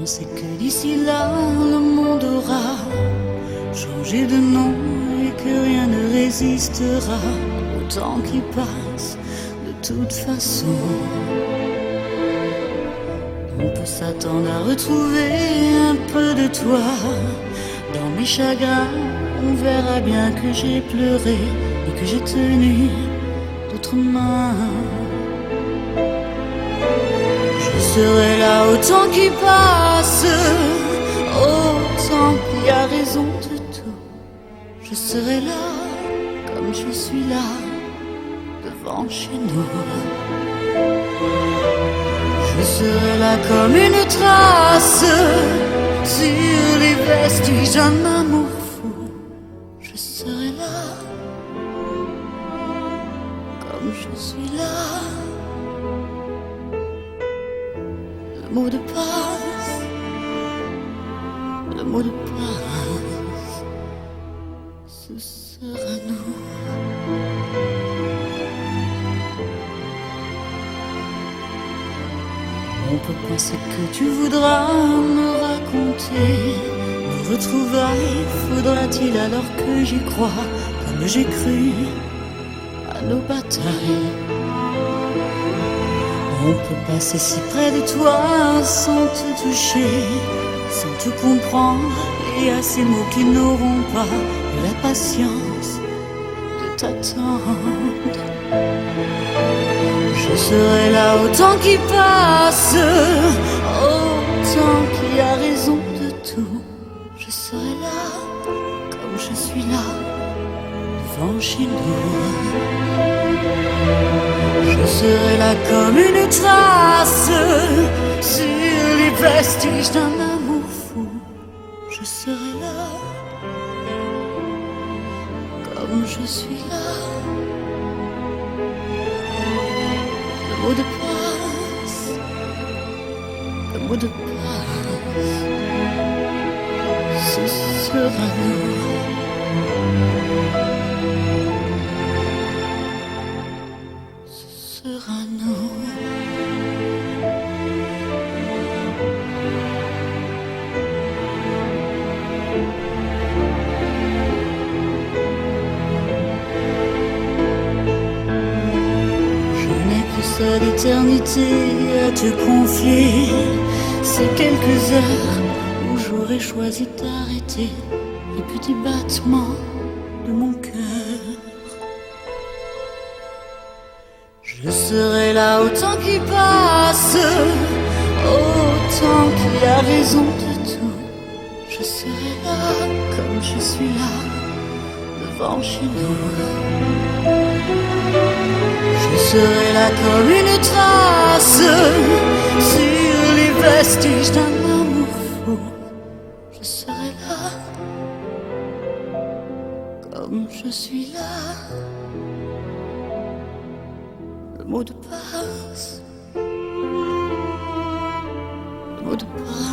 penser que d'ici là, le monde aura changé de nom et que rien ne résistera au temps qui passe. De toute façon, on peut s'attendre à retrouver un peu de toi dans mes chagrins. On verra bien que j'ai pleuré et que j'ai tenu d'autres mains. Je serai là au temps qui passe, au temps qui a raison de tout. Je serai là comme je suis là, devant chez nous. Je serai là comme une trace sur les vestiges d'un amour fou. Je serai là comme je suis là. Le mot de passe, le mot de passe, ce sera nous. On peut penser que tu voudras me raconter nos retrouvailles. Faudra-t-il alors que j'y croie comme j'ai cru à nos batailles? On peut passer si près de toi sans te toucher, sans te comprendre, et à ces mots qui n'auront pas la patience de t'attendre. Je serai là au temps qui passe, au temps qui a raison de tout. Je serai là comme je suis là, devant chez nous. Je serai là comme une trace sur les vestiges d'un amour fou. Je serai là comme je suis là. Le mot de passe, le mot de passe, ce sera nous. Sera nous. Je n'ai que cette éternité à te confier, ces quelques heures où j'aurais choisi d'arrêter les petits battements de mon cœur. Je serai là au temps qui passe, au temps qui a raison de tout. Je serai là comme je suis là, devant chez nous. Je serai là comme une trace sur les vestiges d'un amour fou. Je serai là comme je suis là. Le mot de passe, le mot de passe.